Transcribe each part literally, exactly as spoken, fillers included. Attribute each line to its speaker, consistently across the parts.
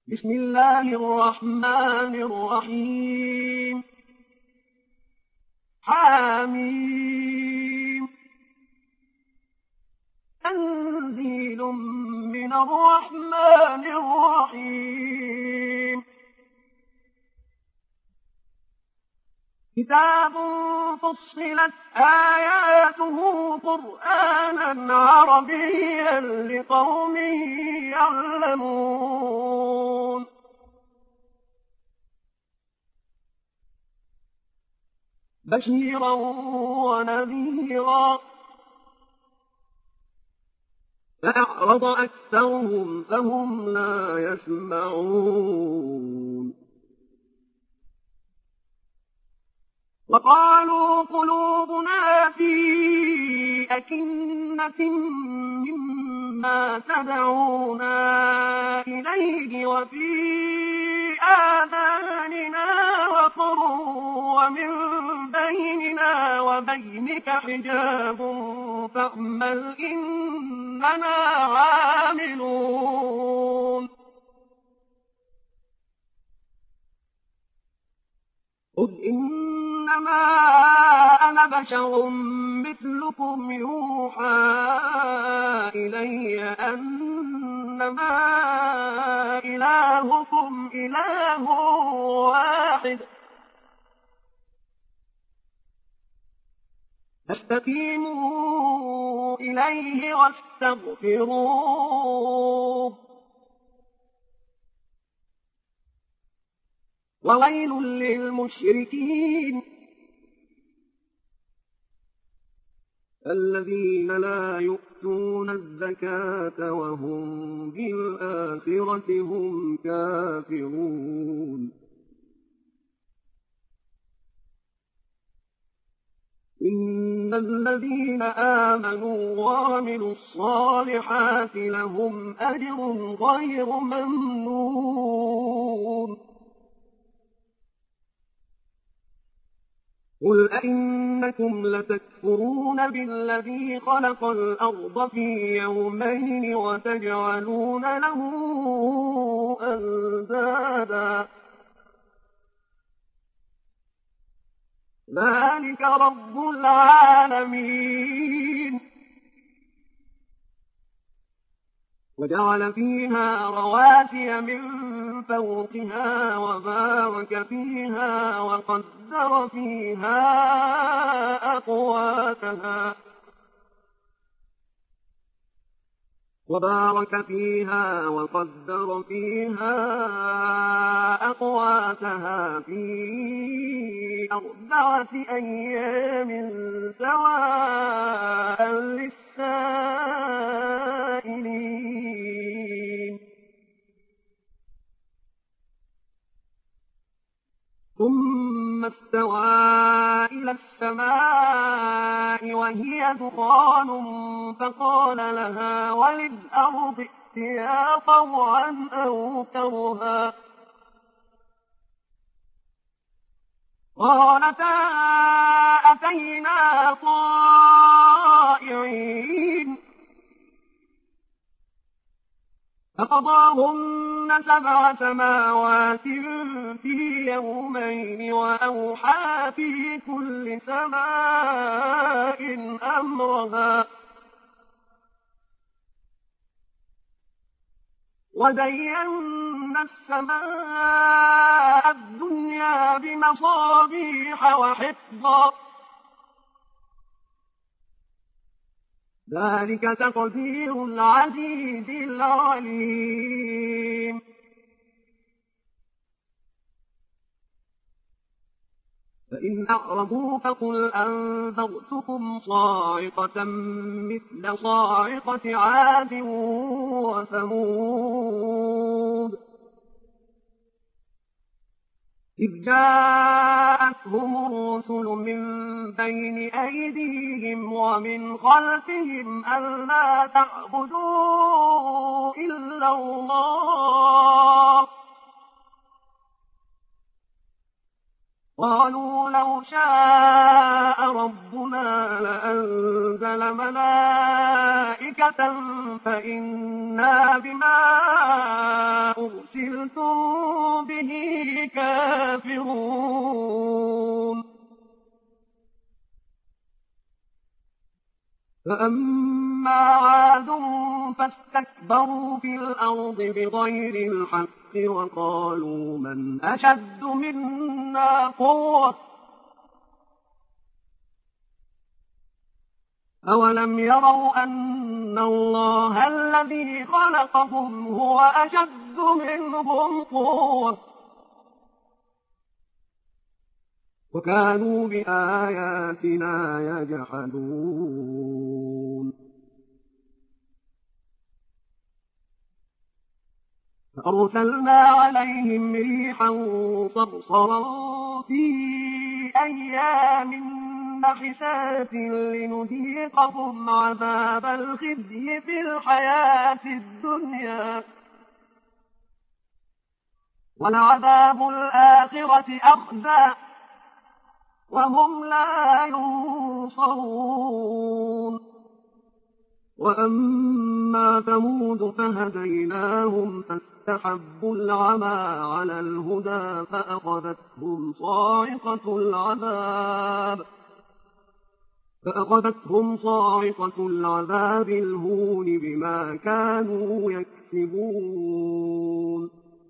Speaker 1: بسم الله الرحمن الرحيم حميم تنزيل من الرحمن الرحيم كتاب فصلت آياته قرآنا عربيا لقوم يعلمون بشيرا ونذيرا فأعرض أكثرهم فهم لا يسمعون وقالوا قلوبنا في أكنة مما تدعونا إليه وفي آذاننا وقر ومن بيننا وبينك حجاب فاعمل إننا عاملون قل إنما أنا بشر مثلكم يوحى إلي أنما إلهكم إله واحد فاستقيموا إليه واستغفروه وويل للمشركين الذين لا يؤتون الزكاة وهم بالآخرة هم كافرون إن الذين آمنوا وعملوا الصالحات لهم أجر غير ممنون قل أئنكم لتكفرون بالذي خلق الأرض في يومين وتجعلون له أندادا ذلك رب العالمين وجعل فيها رواسي من فوقها وبارك فيها وقدر فيها أقواتها وبارك فيها وقدر فيها أقواتها في أربعة أيام سواء للسائلين ثم استوى إلى السماء وهي دخان فقال لها وللأرض ائتيا طوعا أو كرها قالتا أتينا طائعين فقضاهن سبع سماوات في يومين وأوحى في كل سماء أمرها وزينا السماء الدنيا بمصابيح وحفظا ذلك تقدير العزيز العليم فإن أعرضوا فقل أنذرتكم صاعقة مثل صاعقة عاد وثمود إذ جاءتهم الرسل من بين أيديهم ومن خلفهم ألا تعبدوا إلا الله قالوا لو شاء ربنا لأنزل ملائكة فإنا بما أرسلتم فأما عاد فاستكبروا في الأرض بغير الحق وقالوا من أشد منا قوة أولم يروا أن الله الذي خلقهم هو أشد منهم قوة وكانوا بآياتنا يجحدون فأرسلنا عليهم ريحا صرصرا في أيام نحسات لنذيقهم عذاب الخزي في الحياة الدنيا ولعذاب الآخرة أخزى وهم لا ينصرون وأما ثمود فهديناهم فاستحبوا العمى على الهدى فأخذتهم صاعقة العذاب فأخذتهم صاعقة العذاب الهون بما كانوا يكسبون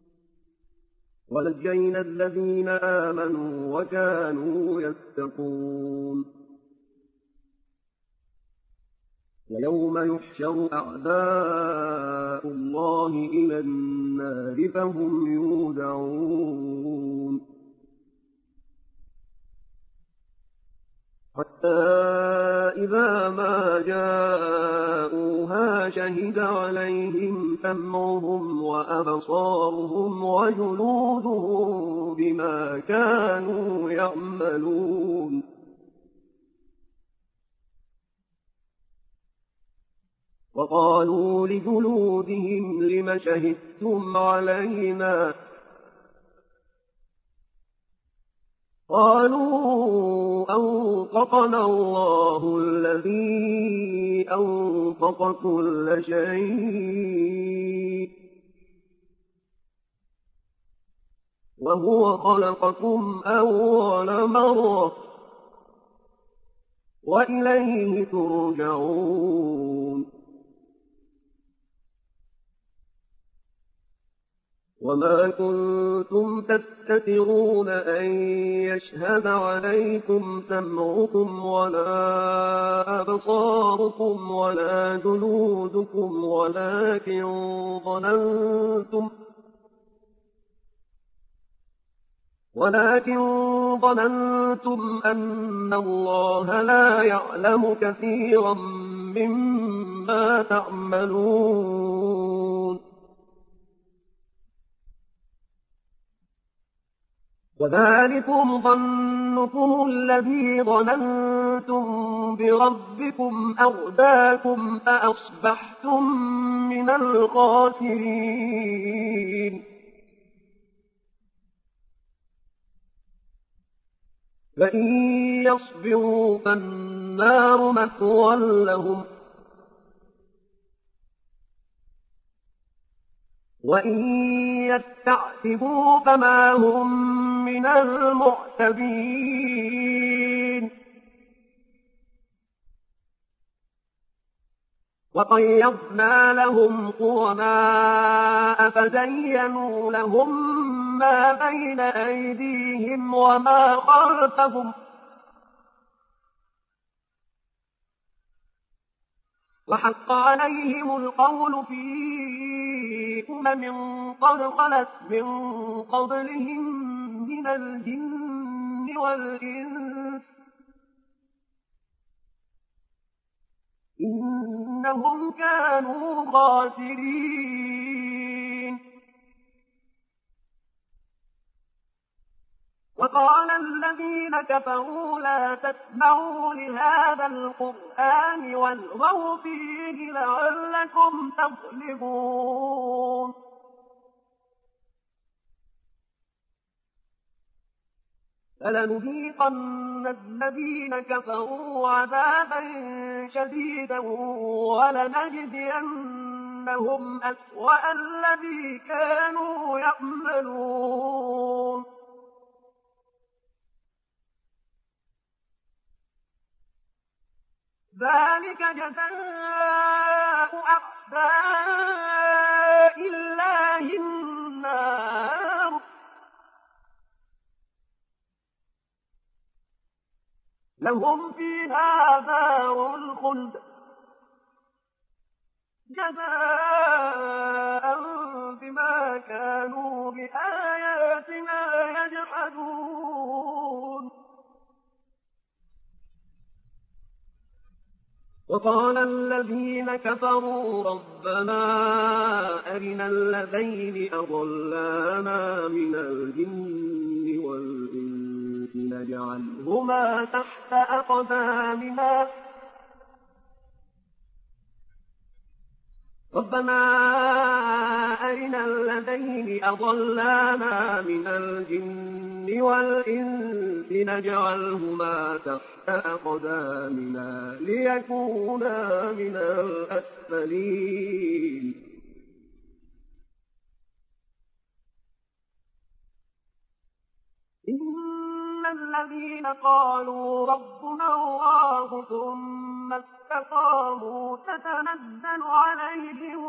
Speaker 1: ونجينا الذين آمنوا وكانوا يتقون ويوم يحشر أعداء الله إلى النار فهم يودعون حتى إذا ما جاءوها شهد عليهم سمعهم وأبصارهم وجلودهم بما كانوا يعملون وقالوا لجلودهم لم شهدتم علينا قالوا أنطقنا الله الذي أنطق كل شيء وهو خلقكم أول مرة وإليه ترجعون وما كنتم تستترون أن يشهد عليكم سمعكم ولا أبصاركم ولا جلودكم ولكن ظننتم ولكن ظننتم أن الله لا يعلم كثيرا مما تعملون وذلكم ظنكم الذي ظننتم بربكم أرداكم فأصبحتم من الخاسرين فإن يصبروا فالنار مثوى لهم وإن يستعتبوا فما هم من المعتبين وقيضنا لهم قرناء فزينوا لهم ما بين أيديهم وما خلفهم وحق عليهم القول في أمم قد خلت من قبلهم من الجن والإنس إنهم كانوا خاسرين وقال الذين كفروا لا تسمعوا لهذا القرآن والغوا فيه لعلكم تغلبون فلنذيقن الذين كفروا عذابا شديدا ولنجزينهم أسوأ الذي كانوا يعملون ذلك ذلك جزاء أعداء الله النار لهم فيها دار الخلد جزاء بما كانوا بآياتنا يجحدون. وقال الذين كفروا ربنا أرنا الذين أضلانا من الجن والإنس نجعلهما تحت أقدامنا ربنا أرنا الذين أضلانا من الجن والإنس نجعلهما تحت أقدامنا ليكونا من الأسفلين. إن الذين قالوا ربنا الله ثم استقاموا تتنزل عليهم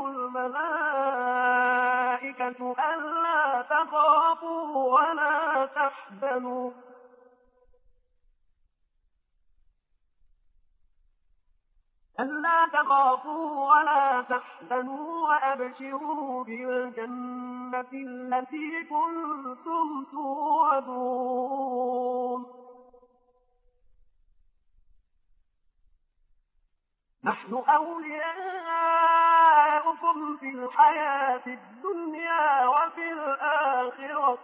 Speaker 1: الملائكة ألا تخافوا ولا تحزنوا ألا تخافوا ولا تحزنوا وأبشروا بالجنة التي كنتم توعدون. نحن أولياؤكم في الحياة الدنيا وفي الآخرة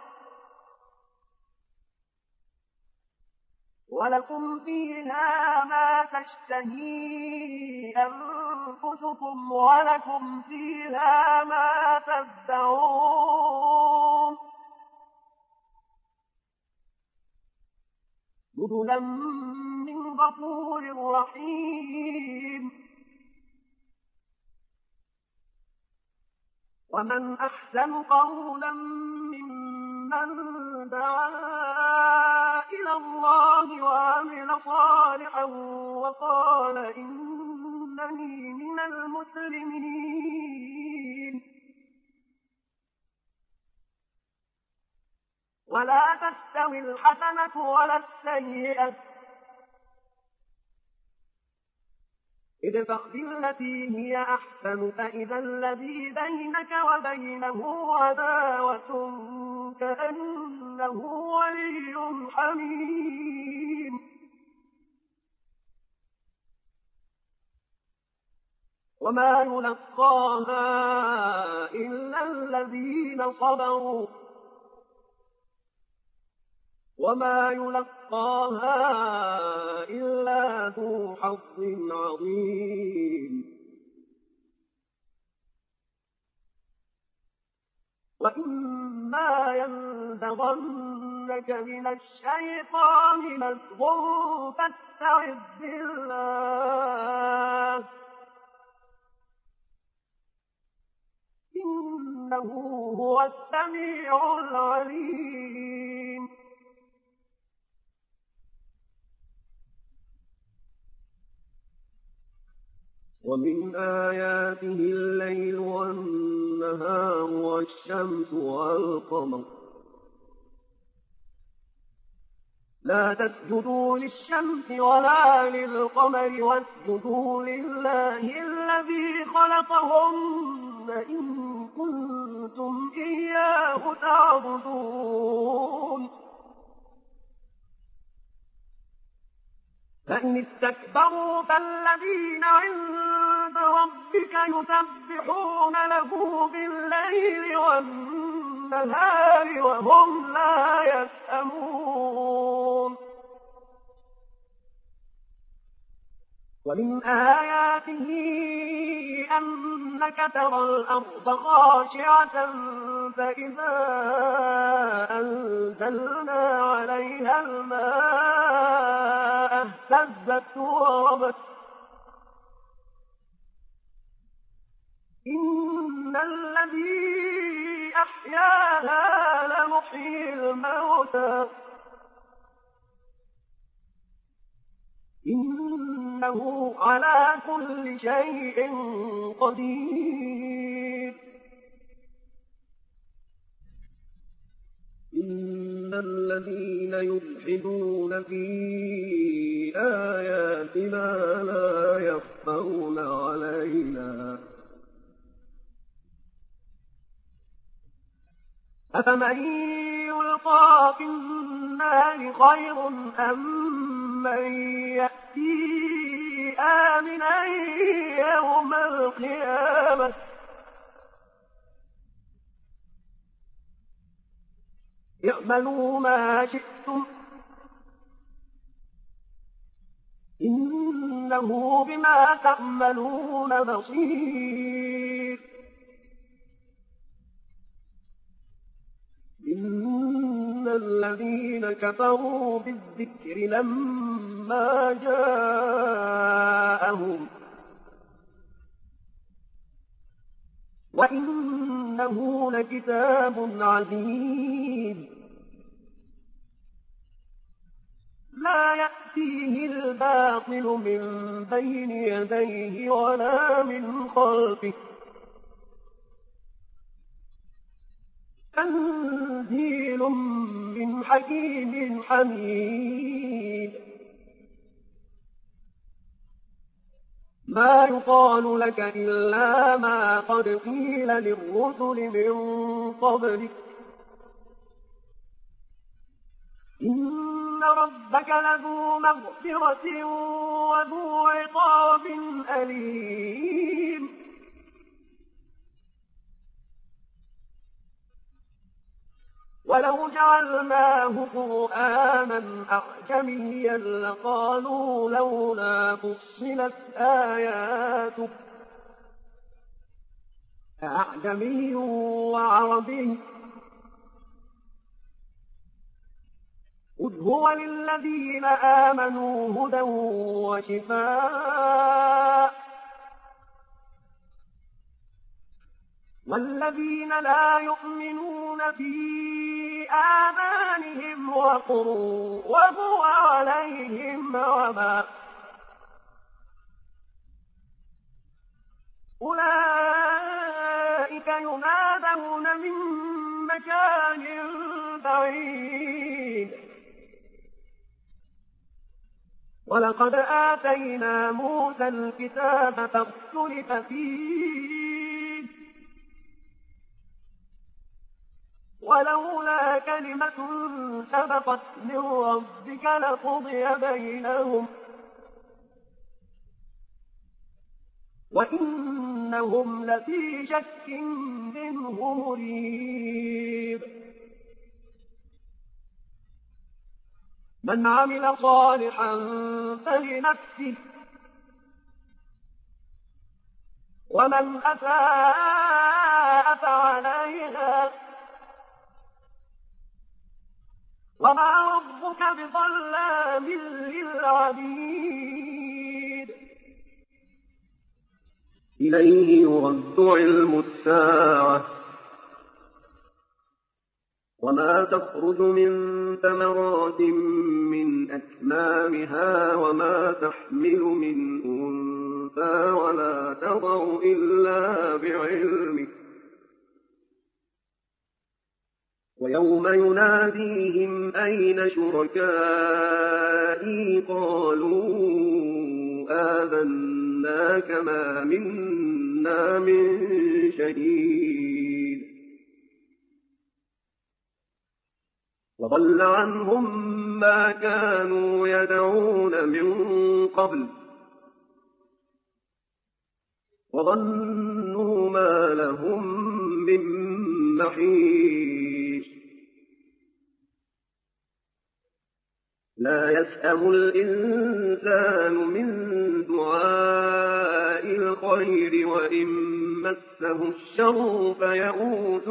Speaker 1: ولكم فيها ما تشتهي أنفسكم ولكم فيها ما تدعون نزلا من غفور رحيم. ومن أحسن قولا ممن دعا إلى الله وعمل صالحا وقال إنني من المسلمين. ولا تستوي الحسنة ولا السيئة ادفع بالتي هي أحسن فإذا الذي بينك وبينه عداوة كأنه ولي حميم. وما يلقاها إلا الذين صبروا وما يلقاها إلا ذو حظ عظيم. وإما ينزغنك من الشيطان نزغ فاستعذ بالله إنه هو السميع العليم. ومن آياته الليل والنهار والشمس والقمر لا تسجدوا للشمس ولا للقمر واسجدوا لله الذي خلقهن إن كنتم إياه تعبدون. فإن استكبروا فالذين عند ربك يسبحون له بالليل والنهار وهم لا يسأمون. ومن آياته أنك ترى الأرض خاشعة فإذا أنزلنا عليها الماء اهتزت وربت إن الذي أحياها لمحيي الموتى إن إنه على كل شيء قدير.
Speaker 2: إن الذين يلحدون في آياتنا لا يخفون علينا
Speaker 1: أفمن يلقى في النار خير أم من يأتي آمنا يوم القيامة اعملوا ما شئتم إنه بما تعملون بصير. إن الذين كفروا بالذكر لما جاءهم وإنه لكتاب عزيز لا يأتيه الباطل من بين يديه ولا من خلفه تنزيل من حكيم حميد. ما يقال لك إلا ما قد قيل للرسل من قبلك إن ربك لذو مغفرة وذو عقاب أليم. ولو جعلناه قرآنا أعجميا لقالوا لولا فصلت آياته أعجمي وعربي قل هو للذين آمنوا هدى وشفاء والذين لا يؤمنون في آذانهم وقر وهو عليهم عمى أولئك ينادون من مكان بعيد. ولقد آتينا موسى الكتاب فاختلف فيه ولولا كلمة سبقت من ربك لقضي بينهم وإنهم لفي شك منه مريب. من عمل صالحا فلنفسه ومن أساء فعليها وما ربك بظلام للعبيد.
Speaker 2: إليه يرد علم الساعة وما تخرج من ثمرات من أكمامها وما تحمل من أنثى ولا تضع إلا بعلمه ويوم يناديهم أين شركائي قالوا آذناك ما منا من شهيد وضل عنهم ما كانوا يدعون من قبل وظنوا ما لهم من محيص. لا يسأم الإنسان من دعاء الخير وإن مسه الشر فيئوس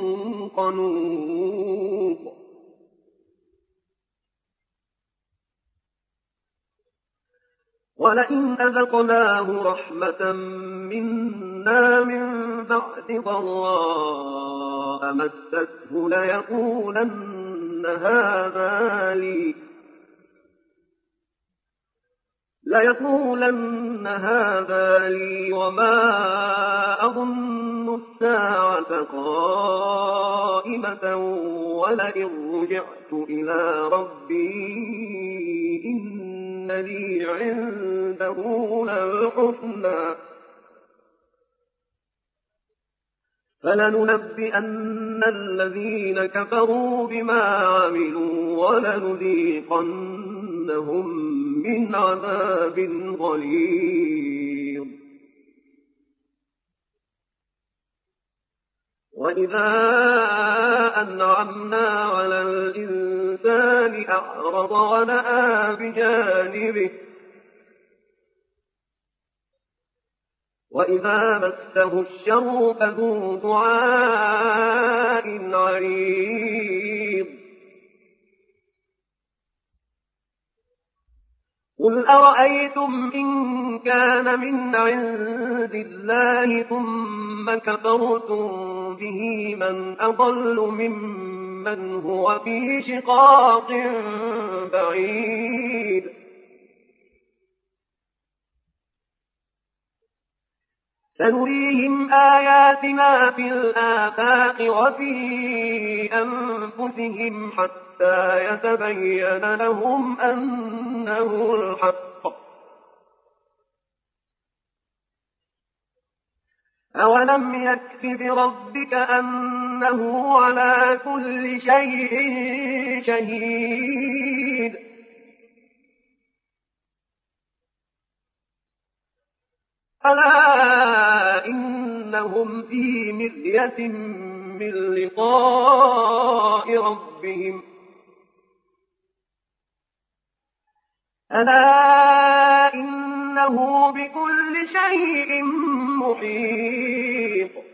Speaker 2: قنوط. ولئن أذقناه رحمة منا من بعد ضراء مسته ليقولن هذا لي ليقولن هذا لي وما أظن الساعة قائمة ولئن رجعت إلى ربي إن لي عنده للحسنى فلننبئن الذين كفروا بما عملوا ولنذيقنهم من عذاب غليظ. وإذا أنعمنا على الإنسان أعرض ونأى بجانبه وإذا مسه الشر فذو دعاء عريض. قل أرأيتم إن كان من عند الله ثم كفرتم به من أضل ممن هو في شقاق بعيد. سنريهم آياتنا في الآفاق وفي أنفسهم حتى يتبين لهم أنه الحق. أولم يكف بربك أنه على كل شيء شهيد. ألا إنهم في مرية من لقاء ربهم ألا إنه بكل شيء محيط.